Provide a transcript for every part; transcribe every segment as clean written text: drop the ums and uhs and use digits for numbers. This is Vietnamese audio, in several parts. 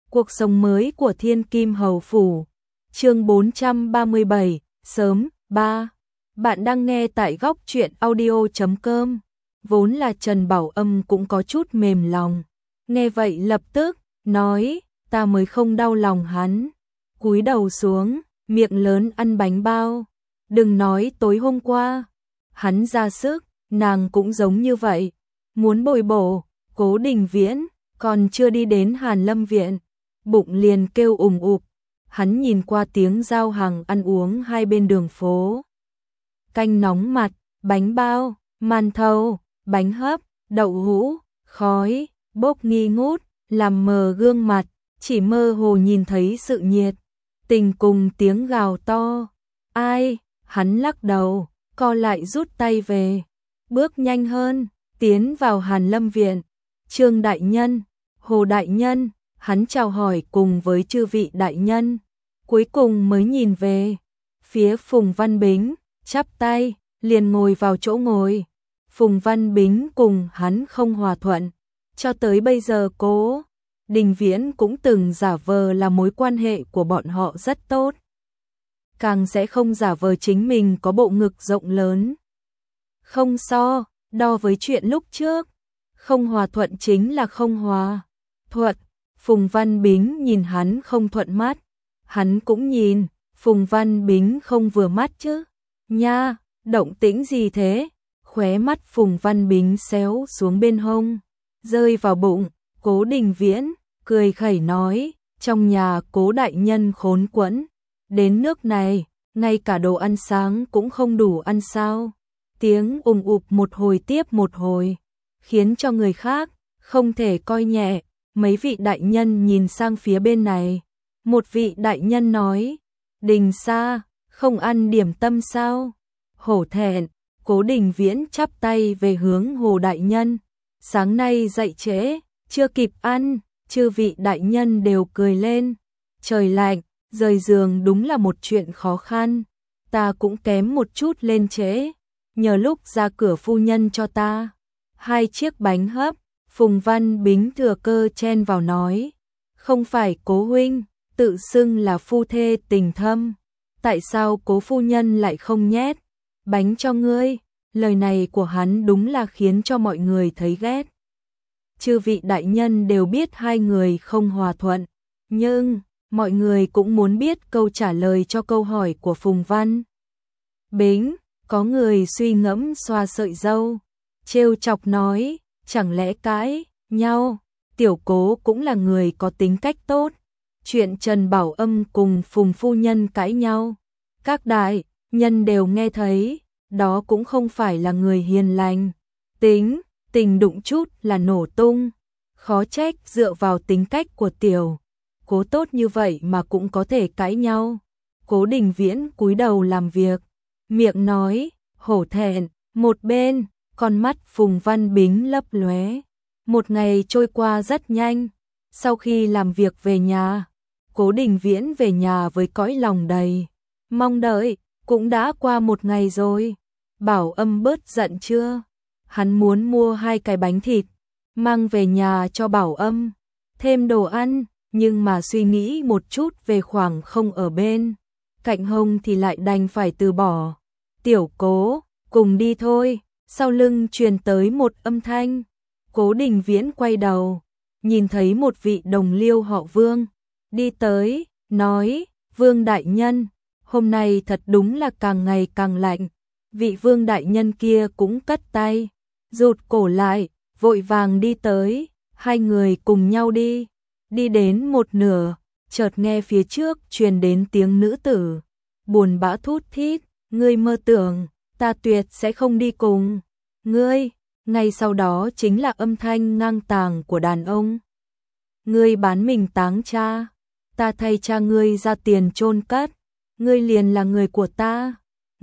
Cuộc sống mới của Thiên Kim Hầu Phủ. Chương 437, sớm, 3. Bạn đang nghe tại góc truyện audio.com. Vốn là Trần Bảo Âm cũng có chút mềm lòng. Nghe vậy lập tức, nói, ta mới không đau lòng hắn. Cúi đầu xuống, miệng lớn ăn bánh bao. Đừng nói tối hôm qua. Hắn ra sức, nàng cũng giống như vậy. Muốn bồi bổ, Cố Đình Viễn, còn chưa đi đến Hàn Lâm Viện. Bụng liền kêu ùng ục. Hắn nhìn qua tiếng giao hàng ăn uống hai bên đường phố. Canh nóng mặt, bánh bao, màn thầu, bánh hấp, đậu hũ, khói, bốc nghi ngút, làm mờ gương mặt, chỉ mơ hồ nhìn thấy sự nhiệt tình cùng tiếng gào to. Ai? Hắn lắc đầu, co lại rút tay về, bước nhanh hơn, tiến vào Hàn Lâm Viện. Trương đại nhân, Hồ đại nhân, hắn chào hỏi cùng với chư vị đại nhân, cuối cùng mới nhìn về phía Phùng Văn Bính, chắp tay, liền ngồi vào chỗ ngồi. Phùng Văn Bính cùng hắn không hòa thuận, cho tới bây giờ Cố Đình Viễn cũng từng giả vờ là mối quan hệ của bọn họ rất tốt, càng sẽ không giả vờ chính mình có bộ ngực rộng lớn. Không so đo với chuyện lúc trước, không hòa thuận chính là không hòa thuận. Phùng Văn Bính nhìn hắn không thuận mắt, hắn cũng nhìn Phùng Văn Bính không vừa mắt chứ. Nha, động tĩnh gì thế? Khóe mắt Phùng Văn Bính xéo xuống bên hông, rơi vào bụng. Cố Đình Viễn cười khẩy nói, trong nhà Cố đại nhân khốn quẫn đến nước này, ngay cả đồ ăn sáng cũng không đủ ăn sao? Tiếng ùng ục một hồi tiếp một hồi, khiến cho người khác không thể coi nhẹ. Mấy vị đại nhân nhìn sang phía bên này. Một vị đại nhân nói, Đình Sa, không ăn điểm tâm sao? Hổ thẹn. Cố Đình Viễn chắp tay về hướng Hồ đại nhân. Sáng nay dậy trễ, chưa kịp ăn. Chư vị đại nhân đều cười lên. Trời lạnh, rời giường đúng là một chuyện khó khăn. Ta cũng kém một chút lên trễ. Nhờ lúc ra cửa phu nhân cho ta 2 chiếc bánh hấp. Phùng Văn Bính thừa cơ chen vào nói, không phải Cố huynh tự xưng là phu thê tình thâm, tại sao Cố phu nhân lại không nhét bánh cho ngươi? Lời này của hắn đúng là khiến cho mọi người thấy ghét. Chư vị đại nhân đều biết hai người không hòa thuận, nhưng mọi người cũng muốn biết câu trả lời cho câu hỏi của Phùng Văn Bính. Có người suy ngẫm xoa sợi râu, trêu chọc nói, chẳng lẽ cãi nhau? Tiểu Cố cũng là người có tính cách tốt. Chuyện Trần Bảo Âm cùng Phùng phu nhân cãi nhau, các đại nhân đều nghe thấy, đó cũng không phải là người hiền lành. Tình đụng chút là nổ tung. Khó trách dựa vào tính cách của Tiểu Cố tốt như vậy mà cũng có thể cãi nhau. Cố Đình Viễn cúi đầu làm việc, miệng nói, hổ thẹn. Một bên, con mắt Phùng Văn Bính lấp lóe. Một ngày trôi qua rất nhanh. Sau khi làm việc về nhà, Cố Đình Viễn về nhà với cõi lòng đầy mong đợi. Cũng đã qua một ngày rồi. Bảo Âm bớt giận chưa? Hắn muốn mua 2 cái bánh thịt, mang về nhà cho Bảo Âm, thêm đồ ăn, nhưng mà suy nghĩ một chút về khoảng không ở bên cạnh hông thì lại đành phải từ bỏ. Tiểu Cố, cùng đi thôi. Sau lưng truyền tới một âm thanh. Cố Đình Viễn quay đầu, nhìn thấy một vị đồng liêu họ Vương đi tới, nói, Vương đại nhân, hôm nay thật đúng là càng ngày càng lạnh. Vị Vương đại nhân kia cũng cất tay, rụt cổ lại, vội vàng đi tới. Hai người cùng nhau đi. Đi đến một nửa, chợt nghe phía trước truyền đến tiếng nữ tử buồn bã thút thít, ngươi mơ tưởng ta tuyệt sẽ không đi cùng ngươi. Ngay sau đó chính là âm thanh ngang tàng của đàn ông. Ngươi bán mình táng cha, ta thay cha ngươi ra tiền chôn cất, ngươi liền là người của ta.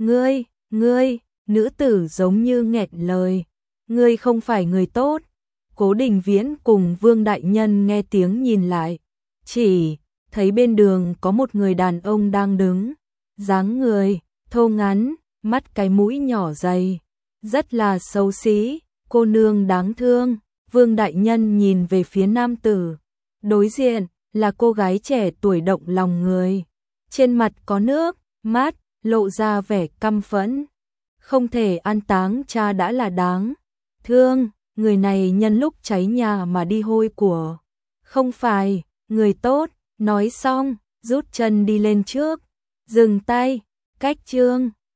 Ngươi, nữ tử giống như nghẹn lời, ngươi không phải người tốt. Cố Đình Viễn cùng Vương đại nhân nghe tiếng nhìn lại, chỉ thấy bên đường có một người đàn ông đang đứng, dáng người thô ngắn, mắt cái mũi nhỏ dày, rất là xấu xí. Cô nương đáng thương. Vương đại nhân nhìn về phía nam tử đối diện, là cô gái trẻ tuổi động lòng người. Trên mặt có nước mắt, lộ ra vẻ căm phẫn. Không thể an táng cha đã là đáng thương, người này nhân lúc cháy nhà mà đi hôi của. Không phải người tốt, nói xong, rút chân đi lên trước, dừng tay, cách Trương